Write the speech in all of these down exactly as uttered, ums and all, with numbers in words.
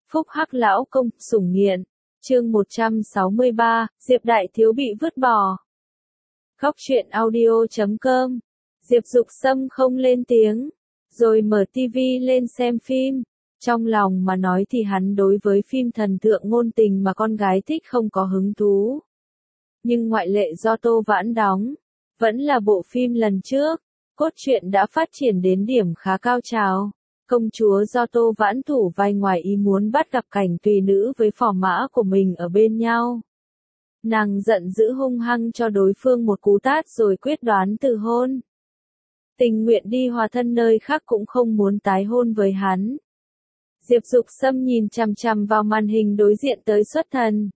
Phúc Hắc lão công, sủng nghiện. Chương một trăm sáu mươi ba, Diệp đại thiếu bị vứt bỏ. Góc truyện audio chấm com. Diệp Dục Sâm không lên tiếng, rồi mở tivi lên xem phim. Trong lòng mà nói thì hắn đối với phim thần tượng ngôn tình mà con gái thích không có hứng thú. Nhưng ngoại lệ do Tô Vãn đóng, vẫn là bộ phim lần trước, cốt truyện đã phát triển đến điểm khá cao trào. Công chúa do Tô Vãn thủ vai ngoài ý muốn bắt gặp cảnh tùy nữ với phò mã của mình ở bên nhau. Nàng giận dữ hung hăng cho đối phương một cú tát rồi quyết đoán từ hôn. Tình nguyện đi hòa thân nơi khác cũng không muốn tái hôn với hắn. Diệp Dục Sâm nhìn chằm chằm vào màn hình đối diện tới xuất thần.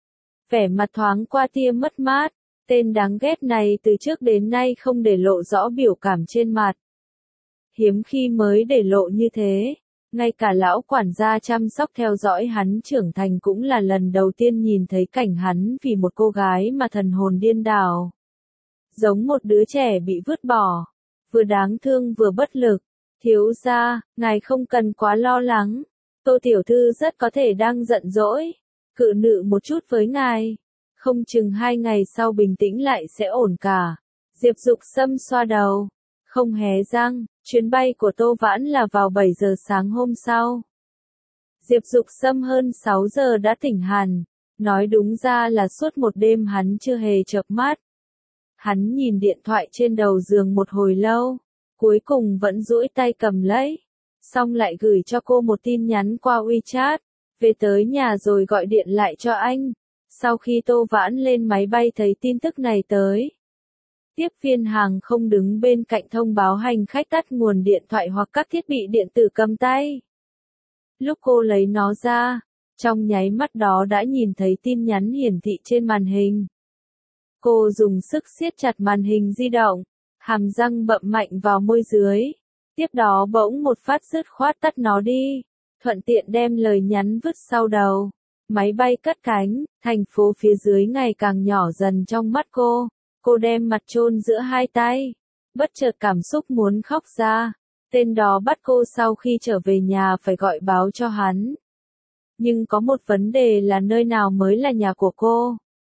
Vẻ mặt thoáng qua tia mất mát, tên đáng ghét này từ trước đến nay không để lộ rõ biểu cảm trên mặt. Hiếm khi mới để lộ như thế, ngay cả lão quản gia chăm sóc theo dõi hắn trưởng thành cũng là lần đầu tiên nhìn thấy cảnh hắn vì một cô gái mà thần hồn điên đảo. Giống một đứa trẻ bị vứt bỏ, vừa đáng thương vừa bất lực. Thiếu gia, ngài không cần quá lo lắng, Tô tiểu thư rất có thể đang giận dỗi, cự nữ một chút với ngài, không chừng hai ngày sau bình tĩnh lại sẽ ổn cả. Diệp Dục Sâm xoa đầu, không hé răng. Chuyến bay của Tô Vãn là vào bảy giờ sáng hôm sau. Diệp Dục Sâm hơn sáu giờ đã tỉnh hẳn, nói đúng ra là suốt một đêm hắn chưa hề chợp mắt. Hắn nhìn điện thoại trên đầu giường một hồi lâu, cuối cùng vẫn duỗi tay cầm lấy, xong lại gửi cho cô một tin nhắn qua WeChat, về tới nhà rồi gọi điện lại cho anh. Sau khi Tô Vãn lên máy bay thấy tin tức này tới, tiếp viên hàng không đứng bên cạnh thông báo hành khách tắt nguồn điện thoại hoặc các thiết bị điện tử cầm tay. Lúc cô lấy nó ra, trong nháy mắt đó đã nhìn thấy tin nhắn hiển thị trên màn hình. Cô dùng sức siết chặt màn hình di động, hàm răng bậm mạnh vào môi dưới, tiếp đó bỗng một phát dứt khoát tắt nó đi, thuận tiện đem lời nhắn vứt sau đầu. Máy bay cất cánh, thành phố phía dưới ngày càng nhỏ dần trong mắt cô. Cô đem mặt chôn giữa hai tay, bất chợt cảm xúc muốn khóc ra. Tên đó bắt cô sau khi trở về nhà phải gọi báo cho hắn. Nhưng có một vấn đề là nơi nào mới là nhà của cô?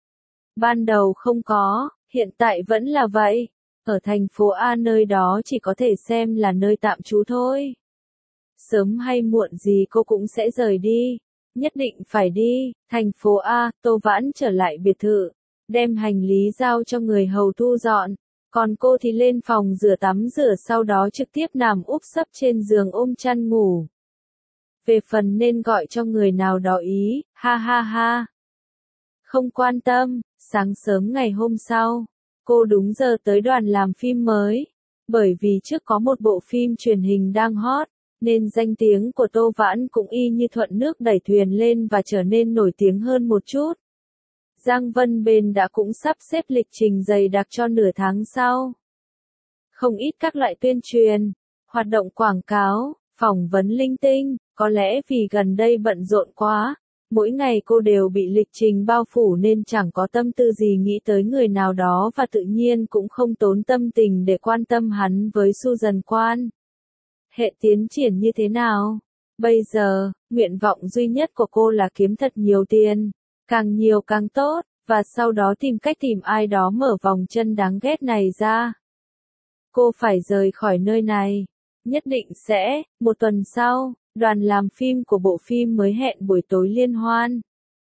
Ban đầu không có, hiện tại vẫn là vậy. Ở thành phố A nơi đó chỉ có thể xem là nơi tạm trú thôi. Sớm hay muộn gì cô cũng sẽ rời đi. Nhất định phải đi. Thành phố A, Tô Vãn trở lại biệt thự, đem hành lý giao cho người hầu thu dọn, còn cô thì lên phòng rửa tắm rửa sau đó trực tiếp nằm úp sấp trên giường ôm chăn ngủ. Về phần nên gọi cho người nào đó ý, ha ha ha. Không quan tâm. Sáng sớm ngày hôm sau, cô đúng giờ tới đoàn làm phim mới, bởi vì trước có một bộ phim truyền hình đang hot, nên danh tiếng của Tô Vãn cũng y như thuận nước đẩy thuyền lên và trở nên nổi tiếng hơn một chút. Giang Vân bên đã cũng sắp xếp lịch trình dày đặc cho nửa tháng sau. Không ít các loại tuyên truyền, hoạt động quảng cáo, phỏng vấn linh tinh, có lẽ vì gần đây bận rộn quá, mỗi ngày cô đều bị lịch trình bao phủ nên chẳng có tâm tư gì nghĩ tới người nào đó và tự nhiên cũng không tốn tâm tình để quan tâm hắn với Susan Quan. Hệ tiến triển như thế nào? Bây giờ, nguyện vọng duy nhất của cô là kiếm thật nhiều tiền. Càng nhiều càng tốt, và sau đó tìm cách tìm ai đó mở vòng chân đáng ghét này ra. Cô phải rời khỏi nơi này. Nhất định sẽ, một tuần sau, đoàn làm phim của bộ phim mới hẹn buổi tối liên hoan.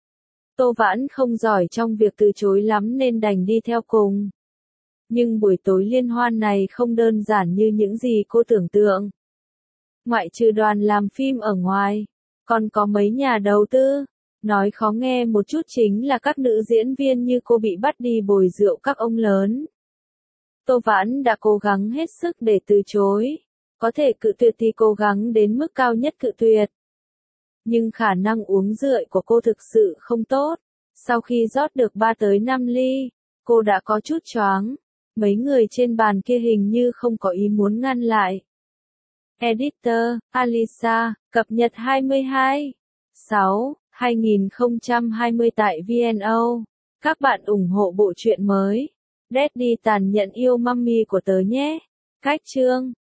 Tô Vãn không giỏi trong việc từ chối lắm nên đành đi theo cùng. Nhưng buổi tối liên hoan này không đơn giản như những gì cô tưởng tượng. Ngoại trừ đoàn làm phim ở ngoài, còn có mấy nhà đầu tư. Nói khó nghe một chút chính là các nữ diễn viên như cô bị bắt đi bồi rượu các ông lớn. Tô Vãn đã cố gắng hết sức để từ chối. Có thể cự tuyệt thì cố gắng đến mức cao nhất cự tuyệt. Nhưng khả năng uống rượu của cô thực sự không tốt. Sau khi rót được ba tới năm ly, cô đã có chút choáng. Mấy người trên bàn kia hình như không có ý muốn ngăn lại. Editor, Alisa, cập nhật hai mươi hai, sáu, hai nghìn không trăm hai mươi tại vê en o. Các bạn ủng hộ bộ truyện mới. Daddy tàn nhẫn yêu mummy của tớ nhé. Cách chương